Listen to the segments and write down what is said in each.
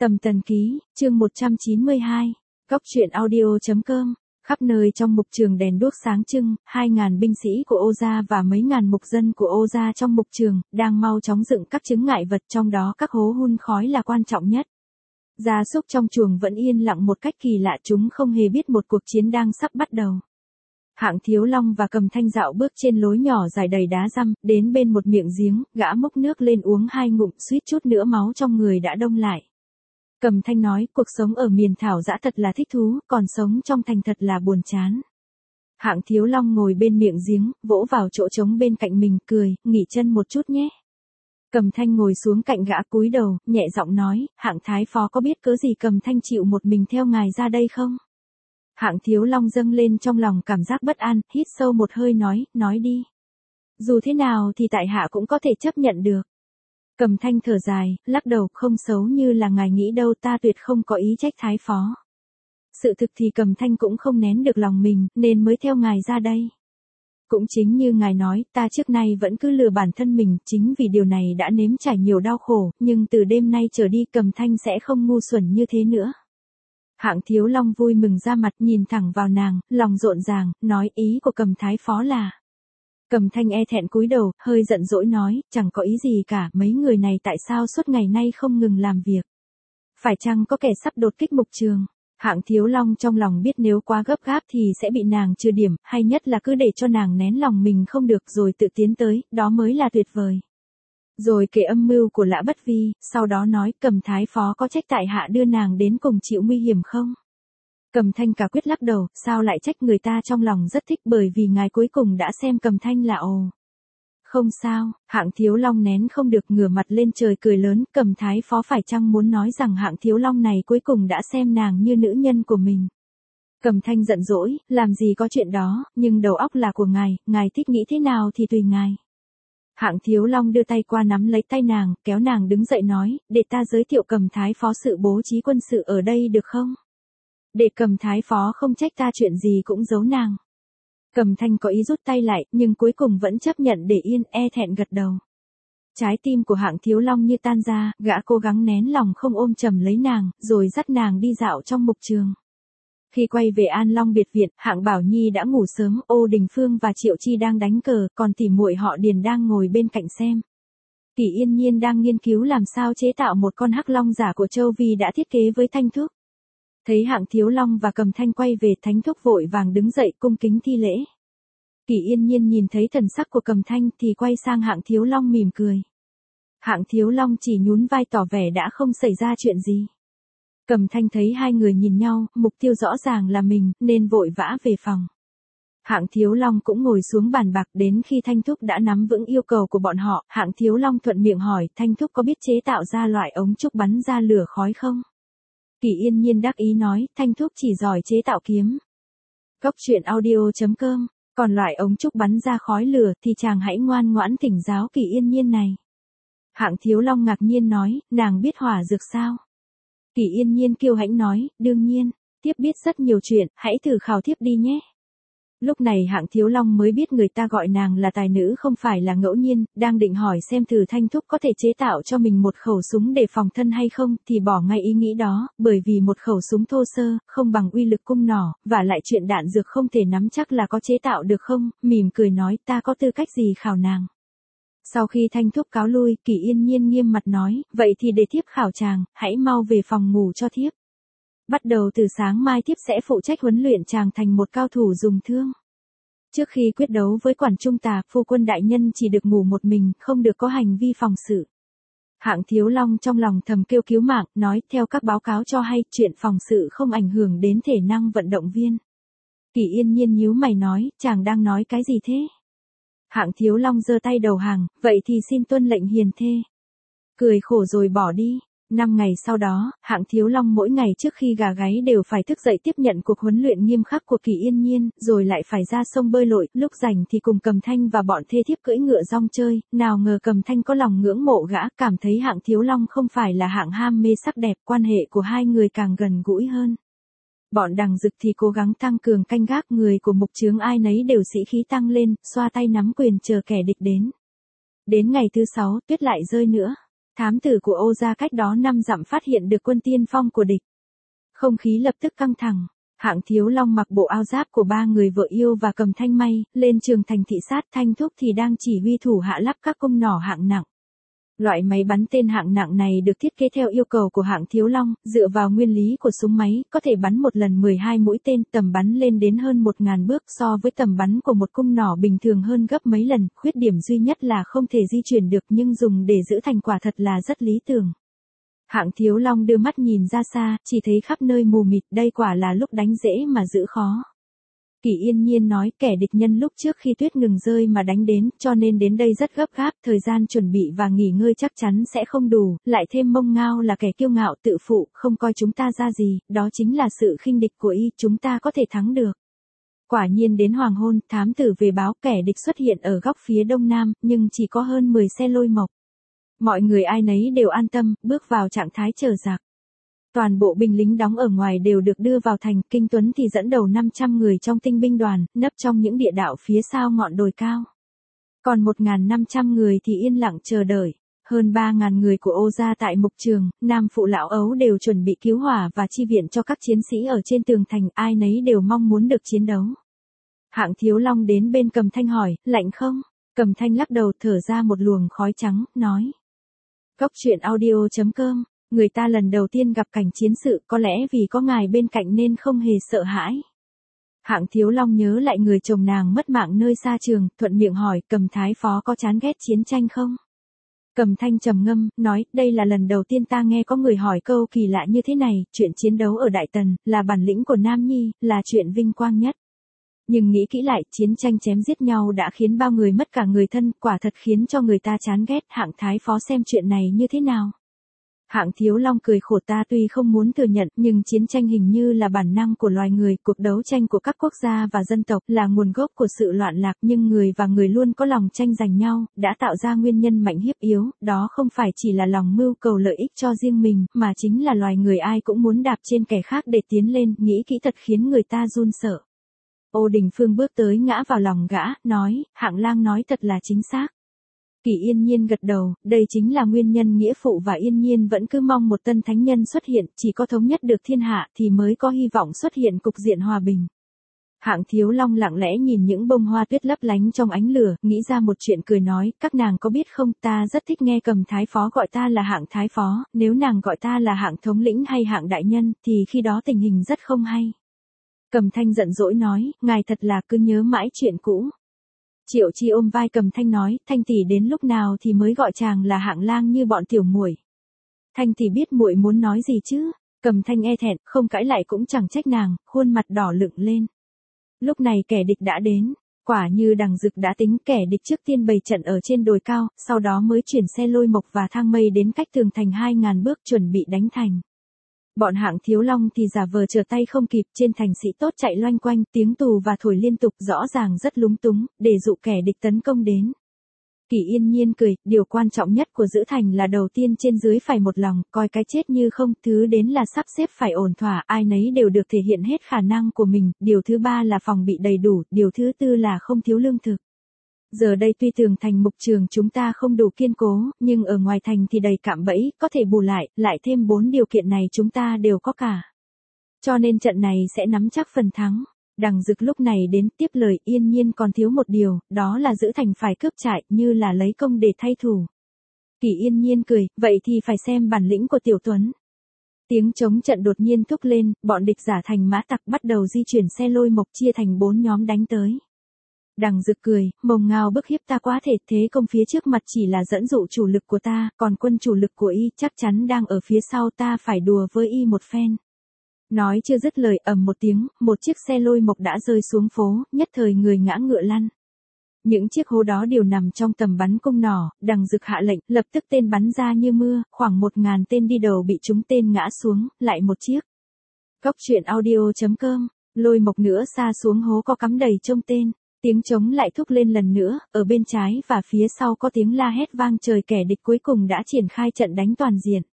Tầm Tần Ký, chương 192, Góc truyện audio.com. Khắp nơi trong mục trường đèn đuốc sáng trưng, 2.000 binh sĩ của Ô gia và mấy ngàn mục dân của Ô gia trong mục trường, đang mau chóng dựng các chướng ngại vật, trong đó các hố hun khói là quan trọng nhất. Gia súc trong chuồng vẫn yên lặng một cách kỳ lạ, chúng không hề biết một cuộc chiến đang sắp bắt đầu. Hạng Thiếu Long và Cầm Thanh dạo bước trên lối nhỏ dài đầy đá răm, đến bên một miệng giếng, gã múc nước lên uống 2 ngụm, suýt chút nữa máu trong người đã đông lại. Cầm Thanh nói, cuộc sống ở miền thảo dã thật là thích thú, còn sống trong thành thật là buồn chán. Hạng Thiếu Long ngồi bên miệng giếng, vỗ vào chỗ trống bên cạnh mình, cười, nghỉ chân một chút nhé. Cầm Thanh ngồi xuống cạnh gã, cúi đầu, nhẹ giọng nói, Hạng Thái Phó có biết cớ gì Cầm Thanh chịu một mình theo ngài ra đây không? Hạng Thiếu Long dâng lên trong lòng cảm giác bất an, hít sâu một hơi nói đi. Dù thế nào thì tại hạ cũng có thể chấp nhận được. Cầm Thanh thở dài, lắc đầu, không xấu như là ngài nghĩ đâu, ta tuyệt không có ý trách Thái Phó. Sự thực thì Cầm Thanh cũng không nén được lòng mình, nên mới theo ngài ra đây. Cũng chính như ngài nói, ta trước nay vẫn cứ lừa bản thân mình, chính vì điều này đã nếm trải nhiều đau khổ, nhưng từ đêm nay trở đi Cầm Thanh sẽ không ngu xuẩn như thế nữa. Hạng Thiếu Long vui mừng ra mặt, nhìn thẳng vào nàng, lòng rộn ràng, nói, ý của Cầm Thái Phó là... Cầm Thanh e thẹn cúi đầu, hơi giận dỗi nói, chẳng có ý gì cả, mấy người này tại sao suốt ngày nay không ngừng làm việc? Phải chăng có kẻ sắp đột kích mục trường? Hạng Thiếu Long trong lòng biết nếu quá gấp gáp thì sẽ bị nàng trừ điểm, hay nhất là cứ để cho nàng nén lòng mình không được rồi tự tiến tới, đó mới là tuyệt vời. Rồi kể âm mưu của Lã Bất Vi, sau đó nói, Cầm Thái Phó có trách tại hạ đưa nàng đến cùng chịu nguy hiểm không? Cầm Thanh cả quyết lắc đầu, sao lại trách, người ta trong lòng rất thích bởi vì ngài cuối cùng đã xem Cầm Thanh là ồ. Không sao, Hạng Thiếu Long nén không được ngửa mặt lên trời cười lớn, Cầm Thái Phó phải chăng muốn nói rằng Hạng Thiếu Long này cuối cùng đã xem nàng như nữ nhân của mình? Cầm Thanh giận dỗi, làm gì có chuyện đó, nhưng đầu óc là của ngài thích nghĩ thế nào thì tùy ngài. Hạng Thiếu Long đưa tay qua nắm lấy tay nàng, kéo nàng đứng dậy nói, để ta giới thiệu Cầm Thái Phó sự bố trí quân sự ở đây được không? Để Cầm Thái Phó không trách ta chuyện gì cũng giấu nàng. Cầm Thanh có ý rút tay lại, nhưng cuối cùng vẫn chấp nhận để yên, e thẹn gật đầu. Trái tim của Hạng Thiếu Long như tan ra, gã cố gắng nén lòng không ôm chầm lấy nàng, rồi dắt nàng đi dạo trong mục trường. Khi quay về An Long biệt viện, Hạng Bảo Nhi đã ngủ sớm, Ô Đình Phương và Triệu Chi đang đánh cờ, còn tỉ muội họ Điền đang ngồi bên cạnh xem. Kỷ Yên Nhiên đang nghiên cứu làm sao chế tạo một con hắc long giả của Châu Vi đã thiết kế với Thanh Thúc. Thấy Hạng Thiếu Long và Cầm Thanh quay về, Thánh Thúc vội vàng đứng dậy cung kính thi lễ. Kỷ Yên Nhiên nhìn thấy thần sắc của Cầm Thanh thì quay sang Hạng Thiếu Long mỉm cười. Hạng Thiếu Long chỉ nhún vai tỏ vẻ đã không xảy ra chuyện gì. Cầm Thanh thấy hai người nhìn nhau, mục tiêu rõ ràng là mình, nên vội vã về phòng. Hạng Thiếu Long cũng ngồi xuống bàn bạc, đến khi Thanh Thúc đã nắm vững yêu cầu của bọn họ, Hạng Thiếu Long thuận miệng hỏi, Thanh Thúc có biết chế tạo ra loại ống trúc bắn ra lửa khói không? Kỷ Yên Nhiên đắc ý nói, Thanh Thúc chỉ giỏi chế tạo kiếm. Góc truyện audio.com, còn loại ống trúc bắn ra khói lửa thì chàng hãy ngoan ngoãn thỉnh giáo Kỷ Yên Nhiên này. Hạng Thiếu Long ngạc nhiên nói, nàng biết hỏa dược sao? Kỷ Yên Nhiên kiêu hãnh nói, đương nhiên, thiếp biết rất nhiều chuyện, hãy thử khảo thiếp đi nhé. Lúc này Hạng Thiếu Long mới biết người ta gọi nàng là tài nữ không phải là ngẫu nhiên, đang định hỏi xem thử Thanh Thúc có thể chế tạo cho mình một khẩu súng để phòng thân hay không, thì bỏ ngay ý nghĩ đó, bởi vì một khẩu súng thô sơ, không bằng uy lực cung nỏ, và lại chuyện đạn dược không thể nắm chắc là có chế tạo được không, mỉm cười nói, ta có tư cách gì khảo nàng. Sau khi Thanh Thúc cáo lui, Kỷ Yên Nhiên nghiêm mặt nói, vậy thì để thiếp khảo chàng, hãy mau về phòng ngủ cho thiếp. Bắt đầu từ sáng mai thiếp sẽ phụ trách huấn luyện chàng thành một cao thủ dùng thương. Trước khi quyết đấu với Quản Trung Tà, phu quân đại nhân chỉ được ngủ một mình, không được có hành vi phòng sự. Hạng Thiếu Long trong lòng thầm kêu cứu mạng, nói, theo các báo cáo cho hay, chuyện phòng sự không ảnh hưởng đến thể năng vận động viên. Kỷ Yên Nhiên nhíu mày nói, chàng đang nói cái gì thế? Hạng Thiếu Long giơ tay đầu hàng, vậy thì xin tuân lệnh hiền thê. Cười khổ rồi bỏ đi. 5 ngày sau đó, Hạng Thiếu Long mỗi ngày trước khi gà gáy đều phải thức dậy tiếp nhận cuộc huấn luyện nghiêm khắc của Kỷ Yên Nhiên, rồi lại phải ra sông bơi lội, lúc rảnh thì cùng Cầm Thanh và bọn thê thiếp cưỡi ngựa rong chơi, nào ngờ Cầm Thanh có lòng ngưỡng mộ gã, cảm thấy Hạng Thiếu Long không phải là hạng ham mê sắc đẹp, quan hệ của hai người càng gần gũi hơn. Bọn Đằng Dực thì cố gắng tăng cường canh gác, người của mục chướng ai nấy đều sĩ khí tăng lên, xoa tay nắm quyền chờ kẻ địch đến. Đến ngày thứ 6, tuyết lại rơi nữa. Thám tử của Ô gia cách đó 5 dặm phát hiện được quân tiên phong của địch. Không khí lập tức căng thẳng. Hạng Thiếu Long mặc bộ áo giáp của 3 người vợ yêu và cầm thanh may, lên trường thành thị sát. Thanh Thúc thì đang chỉ huy thủ hạ lắp các cung nỏ hạng nặng. Loại máy bắn tên hạng nặng này được thiết kế theo yêu cầu của Hạng Thiếu Long, dựa vào nguyên lý của súng máy, có thể bắn một lần 12 mũi tên, tầm bắn lên đến hơn 1.000 bước, so với tầm bắn của một cung nỏ bình thường hơn gấp mấy lần. Khuyết điểm duy nhất là không thể di chuyển được, nhưng dùng để giữ thành quả thật là rất lý tưởng. Hạng Thiếu Long đưa mắt nhìn ra xa, chỉ thấy khắp nơi mù mịt, đây quả là lúc đánh dễ mà giữ khó. Kỷ Yên Nhiên nói, kẻ địch nhân lúc trước khi tuyết ngừng rơi mà đánh đến, cho nên đến đây rất gấp gáp, thời gian chuẩn bị và nghỉ ngơi chắc chắn sẽ không đủ, lại thêm Mông Ngao là kẻ kiêu ngạo tự phụ, không coi chúng ta ra gì, đó chính là sự khinh địch của y, chúng ta có thể thắng được. Quả nhiên đến hoàng hôn, thám tử về báo kẻ địch xuất hiện ở góc phía đông nam, nhưng chỉ có hơn 10 xe lôi mộc. Mọi người ai nấy đều an tâm, bước vào trạng thái chờ giặc. Toàn bộ binh lính đóng ở ngoài đều được đưa vào thành, Kinh Tuấn thì dẫn đầu 500 người trong tinh binh đoàn, nấp trong những địa đạo phía sau ngọn đồi cao. Còn 1.500 người thì yên lặng chờ đợi. Hơn 3.000 người của Ô gia tại mục trường, nam phụ lão ấu đều chuẩn bị cứu hỏa và chi viện cho các chiến sĩ ở trên tường thành, ai nấy đều mong muốn được chiến đấu. Hạng Thiếu Long đến bên Cầm Thanh hỏi, lạnh không? Cầm Thanh lắc đầu, thở ra một luồng khói trắng, nói. Cốc truyện audio.com, người ta lần đầu tiên gặp cảnh chiến sự, có lẽ vì có ngài bên cạnh nên không hề sợ hãi. Hạng Thiếu Long nhớ lại người chồng nàng mất mạng nơi xa trường, thuận miệng hỏi, Cầm Thái Phó có chán ghét chiến tranh không? Cầm Thanh trầm ngâm, nói, đây là lần đầu tiên ta nghe có người hỏi câu kỳ lạ như thế này, chuyện chiến đấu ở Đại Tần, là bản lĩnh của Nam Nhi, là chuyện vinh quang nhất. Nhưng nghĩ kỹ lại, chiến tranh chém giết nhau đã khiến bao người mất cả người thân, quả thật khiến cho người ta chán ghét. Hạng Thái Phó xem chuyện này như thế nào? Hạng Thiếu Long cười khổ, ta tuy không muốn thừa nhận, nhưng chiến tranh hình như là bản năng của loài người, cuộc đấu tranh của các quốc gia và dân tộc là nguồn gốc của sự loạn lạc, nhưng người và người luôn có lòng tranh giành nhau, đã tạo ra nguyên nhân mạnh hiếp yếu, đó không phải chỉ là lòng mưu cầu lợi ích cho riêng mình, mà chính là loài người ai cũng muốn đạp trên kẻ khác để tiến lên, nghĩ kỹ thật khiến người ta run sợ. Ô Đình Phương bước tới ngã vào lòng gã, nói, Hạng Lang nói thật là chính xác. Kỷ Yên Nhiên gật đầu, đây chính là nguyên nhân Nghĩa Phụ và Yên Nhiên vẫn cứ mong một tân thánh nhân xuất hiện, chỉ có thống nhất được thiên hạ thì mới có hy vọng xuất hiện cục diện hòa bình. Hạng Thiếu Long lặng lẽ nhìn những bông hoa tuyết lấp lánh trong ánh lửa, nghĩ ra một chuyện cười nói, các nàng có biết không, ta rất thích nghe Cầm Thái Phó gọi ta là Hạng Thái Phó, nếu nàng gọi ta là Hạng Thống lĩnh hay Hạng Đại Nhân, thì khi đó tình hình rất không hay. Cầm Thanh giận dỗi nói, ngài thật là cứ nhớ mãi chuyện cũ. Triệu Chi ôm vai Cầm Thanh nói, Thanh tỷ đến lúc nào thì mới gọi chàng là Hạng Lang như bọn tiểu muội. Thanh tỷ biết muội muốn nói gì chứ? Cầm Thanh e thẹn, không cãi lại cũng chẳng trách nàng, khuôn mặt đỏ lựng lên. Lúc này kẻ địch đã đến, quả như Đằng Dực đã tính, kẻ địch trước tiên bày trận ở trên đồi cao, sau đó mới chuyển xe lôi mộc và thang mây đến cách tường thành 2.000 bước chuẩn bị đánh thành. Bọn Hạng Thiếu Long thì giả vờ trở tay không kịp, trên thành sĩ tốt chạy loanh quanh, tiếng tù và thổi liên tục, rõ ràng rất lúng túng, để dụ kẻ địch tấn công đến. Kỷ Yên Nhiên cười, điều quan trọng nhất của giữ thành là đầu tiên trên dưới phải một lòng, coi cái chết như không, thứ đến là sắp xếp phải ổn thỏa, ai nấy đều được thể hiện hết khả năng của mình, điều thứ ba là phòng bị đầy đủ, điều thứ tư là không thiếu lương thực. Giờ đây tuy tường thành mục trường chúng ta không đủ kiên cố, nhưng ở ngoài thành thì đầy cạm bẫy, có thể bù lại thêm 4 điều kiện này chúng ta đều có cả. Cho nên trận này sẽ nắm chắc phần thắng. Đằng Dực lúc này đến tiếp lời, Yên Nhiên còn thiếu một điều, đó là giữ thành phải cướp trại, như là lấy công để thay thủ. Kỷ Yên Nhiên cười, vậy thì phải xem bản lĩnh của Tiểu Tuấn. Tiếng chống trận đột nhiên thúc lên, bọn địch giả thành mã tặc bắt đầu di chuyển xe lôi mộc chia thành 4 nhóm đánh tới. Đằng Dực cười, Mông Ngao bức hiếp ta quá thể, thế công phía trước mặt chỉ là dẫn dụ chủ lực của ta, còn quân chủ lực của y chắc chắn đang ở phía sau, ta phải đùa với y một phen. Nói chưa dứt lời, ầm một tiếng, một chiếc xe lôi mộc đã rơi xuống phố, nhất thời người ngã ngựa lăn. Những chiếc hố đó đều nằm trong tầm bắn cung nỏ, Đằng Dực hạ lệnh, lập tức tên bắn ra như mưa, khoảng 1.000 tên đi đầu bị trúng tên ngã xuống, lại một chiếc. Cốc truyện audio.com, lôi mộc nữa xa xuống hố có cắm đầy trông tên. Tiếng trống lại thúc lên lần nữa, ở bên trái và phía sau có tiếng la hét vang trời, kẻ địch cuối cùng đã triển khai trận đánh toàn diện.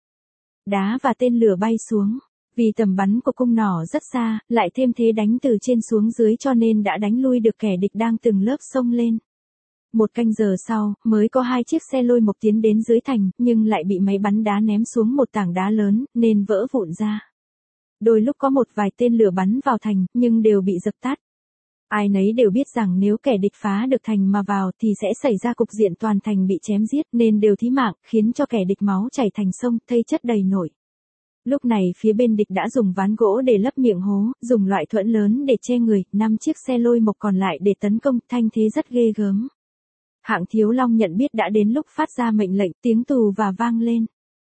Đá và tên lửa bay xuống, vì tầm bắn của cung nỏ rất xa, lại thêm thế đánh từ trên xuống dưới cho nên đã đánh lui được kẻ địch đang từng lớp xông lên. 1 canh giờ sau, mới có 2 chiếc xe lôi mộc tiến đến dưới thành, nhưng lại bị máy bắn đá ném xuống một tảng đá lớn, nên vỡ vụn ra. Đôi lúc có một vài tên lửa bắn vào thành, nhưng đều bị dập tắt. Ai nấy đều biết rằng nếu kẻ địch phá được thành mà vào thì sẽ xảy ra cục diện toàn thành bị chém giết, nên đều thí mạng, khiến cho kẻ địch máu chảy thành sông, thây chất đầy nổi. Lúc này phía bên địch đã dùng ván gỗ để lấp miệng hố, dùng loại thuẫn lớn để che người, 5 chiếc xe lôi mộc còn lại để tấn công, thanh thế rất ghê gớm. Hạng Thiếu Long nhận biết đã đến lúc phát ra mệnh lệnh, tiếng tù và vang lên.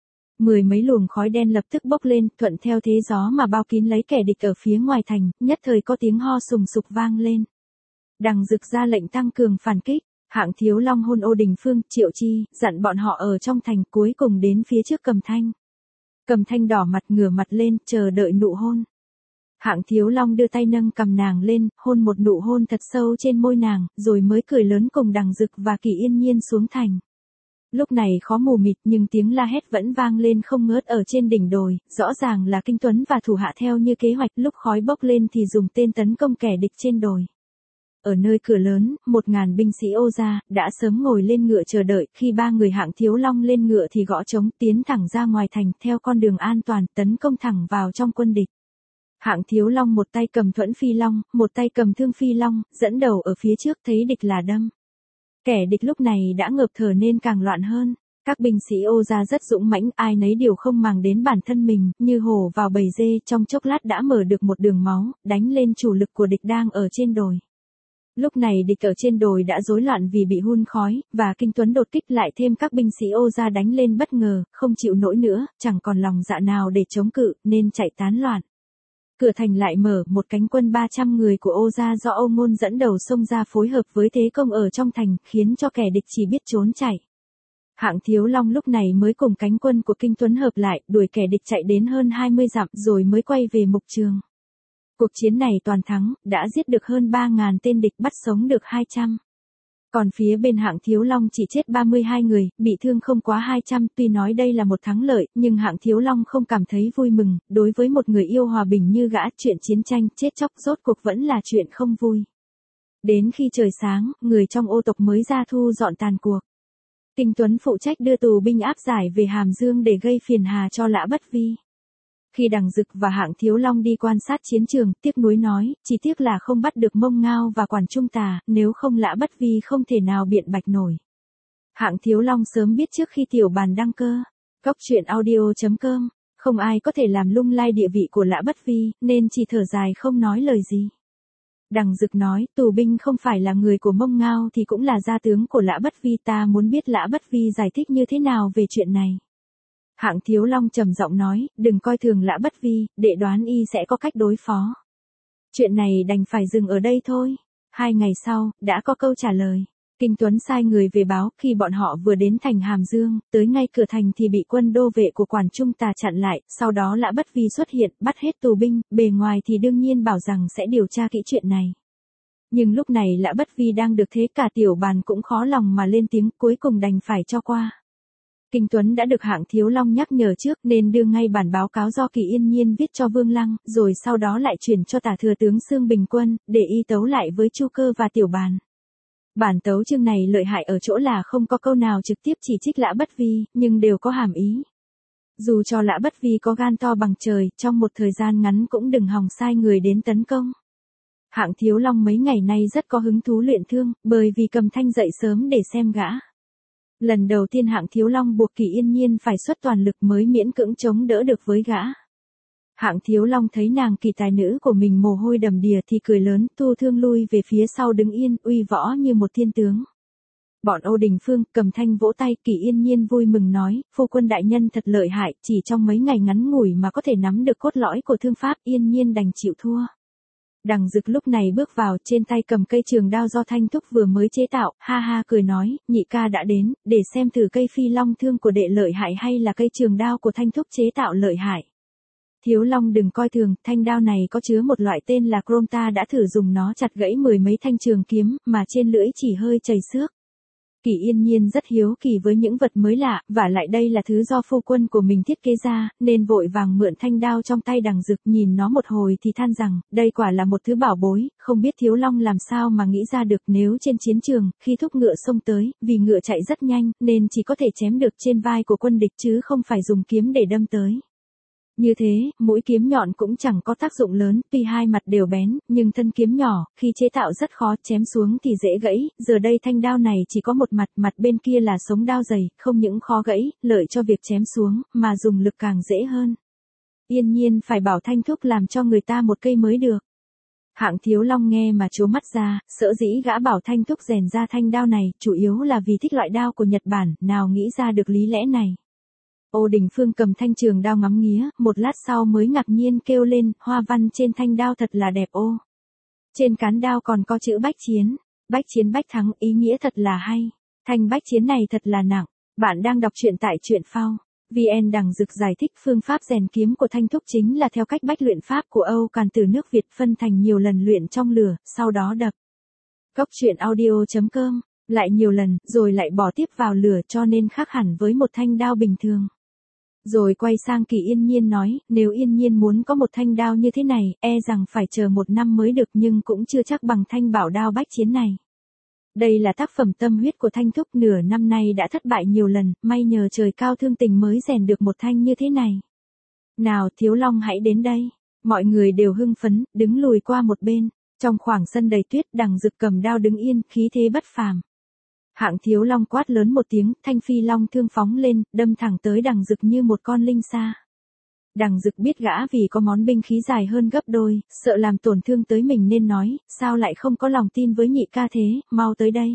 10 mấy luồng khói đen lập tức bốc lên, thuận theo thế gió mà bao kín lấy kẻ địch ở phía ngoài thành, nhất thời có tiếng ho sùng sục vang lên. Đằng Dực ra lệnh tăng cường phản kích, Hạng Thiếu Long hôn Ô Đình Phương, Triệu Chi, dặn bọn họ ở trong thành, cuối cùng đến phía trước Cầm Thanh. Cầm Thanh đỏ mặt ngửa mặt lên, chờ đợi nụ hôn. Hạng Thiếu Long đưa tay nâng cầm nàng lên, hôn một nụ hôn thật sâu trên môi nàng, rồi mới cười lớn cùng Đằng Dực và Kỳ Yên Nhiên xuống thành. Lúc này khó mù mịt nhưng tiếng la hét vẫn vang lên không ngớt ở trên đỉnh đồi, rõ ràng là Kinh Tuấn và thủ hạ theo như kế hoạch, lúc khói bốc lên thì dùng tên tấn công kẻ địch trên đồi. Ở nơi cửa lớn, 1000 binh sĩ Ô gia đã sớm ngồi lên ngựa chờ đợi, khi 3 người Hạng Thiếu Long lên ngựa thì gõ trống tiến thẳng ra ngoài thành theo con đường an toàn, tấn công thẳng vào trong quân địch. Hạng Thiếu Long một tay cầm thuẫn phi long, một tay cầm thương phi long, dẫn đầu ở phía trước, thấy địch là đâm. Kẻ địch lúc này đã ngợp thở nên càng loạn hơn. Các binh sĩ Ô gia rất dũng mãnh, ai nấy đều không màng đến bản thân mình, như hổ vào bầy dê, trong chốc lát đã mở được một đường máu, đánh lên chủ lực của địch đang ở trên đồi. Lúc này địch ở trên đồi đã rối loạn vì bị hun khói, và Kinh Tuấn đột kích lại thêm các binh sĩ Ô gia đánh lên bất ngờ, không chịu nổi nữa, chẳng còn lòng dạ nào để chống cự, nên chạy tán loạn. Cửa thành lại mở, một cánh quân 300 người của Ô gia do Âu Ngôn dẫn đầu xông ra phối hợp với thế công ở trong thành, khiến cho kẻ địch chỉ biết trốn chạy. Hạng Thiếu Long lúc này mới cùng cánh quân của Kinh Tuấn hợp lại, đuổi kẻ địch chạy đến hơn 20 dặm rồi mới quay về mục trường. Cuộc chiến này toàn thắng, đã giết được hơn 3.000 tên địch, bắt sống được 200. Còn phía bên Hạng Thiếu Long chỉ chết 32 người, bị thương không quá 200, tuy nói đây là một thắng lợi, nhưng Hạng Thiếu Long không cảm thấy vui mừng, đối với một người yêu hòa bình như gã, chuyện chiến tranh, chết chóc rốt cuộc vẫn là chuyện không vui. Đến khi trời sáng, người trong Ô tộc mới ra thu dọn tàn cuộc. Kinh Tuấn phụ trách đưa tù binh áp giải về Hàm Dương để gây phiền hà cho Lã Bất Vi. Khi Đằng Dực và Hạng Thiếu Long đi quan sát chiến trường, tiếc nuối nói, chỉ tiếc là không bắt được Mông Ngao và Quản Trung Tà, nếu không Lã Bất Vi không thể nào biện bạch nổi. Hạng Thiếu Long sớm biết trước khi tiểu bàn đăng cơ. Cóc truyện audio.com, không ai có thể làm lung lay địa vị của Lã Bất Vi, nên chỉ thở dài không nói lời gì. Đằng Dực nói, tù binh không phải là người của Mông Ngao thì cũng là gia tướng của Lã Bất Vi, ta muốn biết Lã Bất Vi giải thích như thế nào về chuyện này. Hạng Thiếu Long trầm giọng nói, đừng coi thường Lã Bất Vi, đệ đoán y sẽ có cách đối phó. Chuyện này đành phải dừng ở đây thôi. 2 ngày sau, đã có câu trả lời. Kinh Tuấn sai người về báo, khi bọn họ vừa đến thành Hàm Dương, tới ngay cửa thành thì bị quân đô vệ của Quản Trung Tà chặn lại, sau đó Lã Bất Vi xuất hiện, bắt hết tù binh, bề ngoài thì đương nhiên bảo rằng sẽ điều tra kỹ chuyện này. Nhưng lúc này Lã Bất Vi đang được thế, cả tiểu bàn cũng khó lòng mà lên tiếng, cuối cùng đành phải cho qua. Kinh Tuấn đã được Hạng Thiếu Long nhắc nhở trước nên đưa ngay bản báo cáo do Kỳ Yên Nhiên viết cho Vương Lăng, rồi sau đó lại chuyển cho Tả thừa tướng Xương Bình Quân, để y tấu lại với Chu Cơ và tiểu bàn. Bản tấu chương này lợi hại ở chỗ là không có câu nào trực tiếp chỉ trích Lã Bất Vi, nhưng đều có hàm ý. Dù cho Lã Bất Vi có gan to bằng trời, trong một thời gian ngắn cũng đừng hòng sai người đến tấn công. Hạng Thiếu Long mấy ngày nay rất có hứng thú luyện thương, bởi vì Cầm Thanh dậy sớm để xem gã. Lần đầu tiên Hạng Thiếu Long buộc Kỳ Yên Nhiên phải xuất toàn lực mới miễn cưỡng chống đỡ được với gã. Hạng Thiếu Long thấy nàng kỳ tài nữ của mình mồ hôi đầm đìa thì cười lớn, thu thương lui về phía sau đứng yên, uy võ như một thiên tướng. Bọn Ô Đình Phương, Cầm Thanh vỗ tay, Kỳ Yên Nhiên vui mừng nói, phu quân đại nhân thật lợi hại, chỉ trong mấy ngày ngắn ngủi mà có thể nắm được cốt lõi của thương pháp, Yên Nhiên đành chịu thua. Đằng Dực lúc này bước vào, trên tay cầm cây trường đao do Thanh Thúc vừa mới chế tạo, ha ha cười nói, nhị ca đã đến, để xem thử cây phi long thương của đệ lợi hại hay là cây trường đao của Thanh Thúc chế tạo lợi hại. Thiếu Long đừng coi thường, thanh đao này có chứa một loại tên là chrome, ta đã thử dùng nó chặt gãy 10 mấy thanh trường kiếm, mà trên lưỡi chỉ hơi chảy xước. Kỷ Yên Nhiên rất hiếu kỳ với những vật mới lạ, và lại đây là thứ do phu quân của mình thiết kế ra, nên vội vàng mượn thanh đao trong tay Đằng Dực, nhìn nó một hồi thì than rằng, đây quả là một thứ bảo bối, không biết Thiếu Long làm sao mà nghĩ ra được. Nếu trên chiến trường, khi thúc ngựa xông tới, vì ngựa chạy rất nhanh, nên chỉ có thể chém được trên vai của quân địch chứ không phải dùng kiếm để đâm tới. Như thế, mũi kiếm nhọn cũng chẳng có tác dụng lớn, tuy hai mặt đều bén, nhưng thân kiếm nhỏ, khi chế tạo rất khó, chém xuống thì dễ gãy, giờ đây thanh đao này chỉ có một mặt, mặt bên kia là sống đao dày, không những khó gãy, lợi cho việc chém xuống, mà dùng lực càng dễ hơn. Yên Nhiên phải bảo Thanh Thúc làm cho người ta một cây mới được. Hạng Thiếu Long nghe mà trố mắt ra, sở dĩ gã bảo Thanh Thúc rèn ra thanh đao này, chủ yếu là vì thích loại đao của Nhật Bản, nào nghĩ ra được lý lẽ này. Ô Đình Phương cầm thanh trường đao ngắm nghía, một lát sau mới ngạc nhiên kêu lên, hoa văn trên thanh đao thật là đẹp ô. Trên cán đao còn có chữ bách chiến bách thắng, ý nghĩa thật là hay. Thanh bách chiến này thật là nặng. Bạn đang đọc truyện tại truyện phao VN. Đằng Dực giải thích phương pháp rèn kiếm của Thanh Thúc chính là theo cách bách luyện pháp của Âu Càn từ nước Việt, phân thành nhiều lần luyện trong lửa, sau đó đập. Góc truyện audio.com, lại nhiều lần, rồi lại bỏ tiếp vào lửa, cho nên khác hẳn với một thanh đao bình thường. Rồi quay sang Kỷ Yên Nhiên nói, nếu Yên Nhiên muốn có một thanh đao như thế này, rằng phải chờ 1 năm mới được, nhưng cũng chưa chắc bằng thanh bảo đao bách chiến này. Đây là tác phẩm tâm huyết của Thanh Thúc, nửa năm nay đã thất bại nhiều lần, may nhờ trời cao thương tình mới rèn được một thanh như thế này. Nào Thiếu Long hãy đến đây. Mọi người đều hưng phấn, đứng lùi qua một bên. Trong khoảng sân đầy tuyết, Đằng Dực cầm đao đứng yên, khí thế bất phàm. Hạng Thiếu Long quát lớn một tiếng, thanh phi long thương phóng lên, đâm thẳng tới Đằng Dực như một con linh xa. Đằng Dực biết gã vì có món binh khí dài hơn gấp đôi, sợ làm tổn thương tới mình nên nói, sao lại không có lòng tin với nhị ca thế, mau tới đây.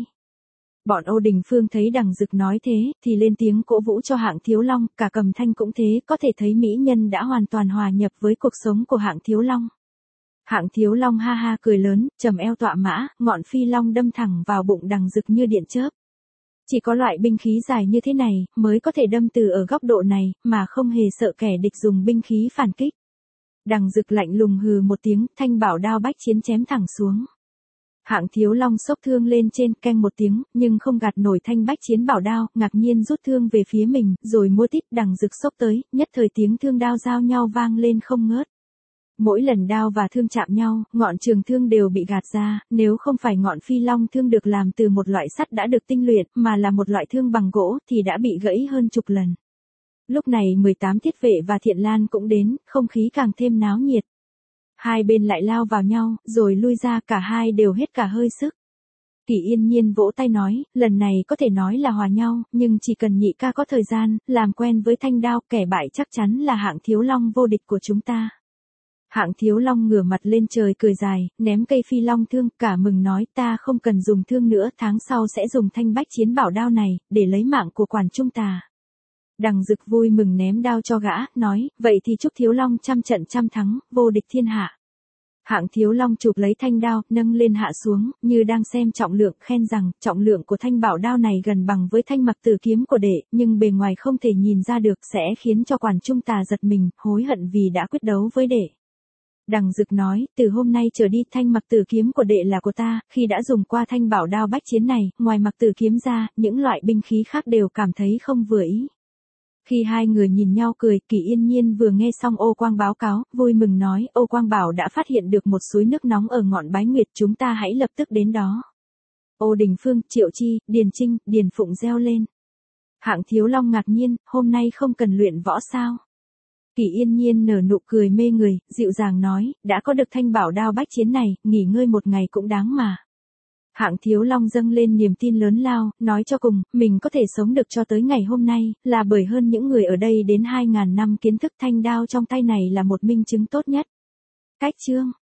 Bọn Ô Đình Phương thấy Đằng Dực nói thế, thì lên tiếng cổ vũ cho Hạng Thiếu Long, cả Cầm Thanh cũng thế, có thể thấy mỹ nhân đã hoàn toàn hòa nhập với cuộc sống của Hạng Thiếu Long. Hạng Thiếu Long ha ha cười lớn, trầm eo tọa mã, ngọn phi long đâm thẳng vào bụng Đằng Dực như điện chớp. Chỉ có loại binh khí dài như thế này, mới có thể đâm từ ở góc độ này, mà không hề sợ kẻ địch dùng binh khí phản kích. Đằng Dực lạnh lùng hừ một tiếng, thanh bảo đao bách chiến chém thẳng xuống. Hạng Thiếu Long xốc thương lên trên, keng một tiếng, nhưng không gạt nổi thanh bách chiến bảo đao, ngạc nhiên rút thương về phía mình, rồi mua tít. Đằng Dực xốc tới, nhất thời tiếng thương đao giao nhau vang lên không ngớt. Mỗi lần đao và thương chạm nhau, ngọn trường thương đều bị gạt ra, nếu không phải ngọn phi long thương được làm từ một loại sắt đã được tinh luyện, mà là một loại thương bằng gỗ, thì đã bị gãy hơn chục lần. Lúc này 18 thiết vệ và Thiện Lan cũng đến, không khí càng thêm náo nhiệt. Hai bên lại lao vào nhau, rồi lui ra, cả hai đều hết cả hơi sức. Kỷ Yên Nhiên vỗ tay nói, lần này có thể nói là hòa nhau, nhưng chỉ cần nhị ca có thời gian, làm quen với thanh đao, kẻ bại chắc chắn là Hạng Thiếu Long vô địch của chúng ta. Hạng Thiếu Long ngửa mặt lên trời cười dài, ném cây phi long thương, cả mừng nói, ta không cần dùng thương nữa, tháng sau sẽ dùng thanh bách chiến bảo đao này, để lấy mạng của quản trung tà. Đằng Dực vui mừng ném đao cho gã, nói, vậy thì chúc Thiếu Long trăm trận trăm thắng, vô địch thiên hạ. Hạng Thiếu Long chụp lấy thanh đao, nâng lên hạ xuống, như đang xem trọng lượng, khen rằng, trọng lượng của thanh bảo đao này gần bằng với thanh mặc tử kiếm của đệ, nhưng bề ngoài không thể nhìn ra được, sẽ khiến cho quản trung tà giật mình, hối hận vì đã quyết đấu với đệ. Đằng Dực nói, từ hôm nay trở đi, thanh mặc tử kiếm của đệ là của ta, khi đã dùng qua thanh bảo đao bách chiến này, ngoài mặc tử kiếm ra, những loại binh khí khác đều cảm thấy không vừa ý. Khi hai người nhìn nhau cười, Kỷ Yên Nhiên vừa nghe xong Ô Quang báo cáo, vui mừng nói, Ô Quang bảo đã phát hiện được một suối nước nóng ở ngọn Bái Nguyệt, chúng ta hãy lập tức đến đó. Ô Đình Phương, Triệu Chi, Điền Trinh, Điền Phụng reo lên. Hạng Thiếu Long ngạc nhiên, hôm nay không cần luyện võ sao? Kỷ Yên Nhiên nở nụ cười mê người, dịu dàng nói, đã có được thanh bảo đao bách chiến này, nghỉ ngơi một ngày cũng đáng mà. Hạng Thiếu Long dâng lên niềm tin lớn lao, nói cho cùng, mình có thể sống được cho tới ngày hôm nay, là bởi hơn những người ở đây đến 2.000 năm kiến thức, thanh đao trong tay này là một minh chứng tốt nhất. Cách chương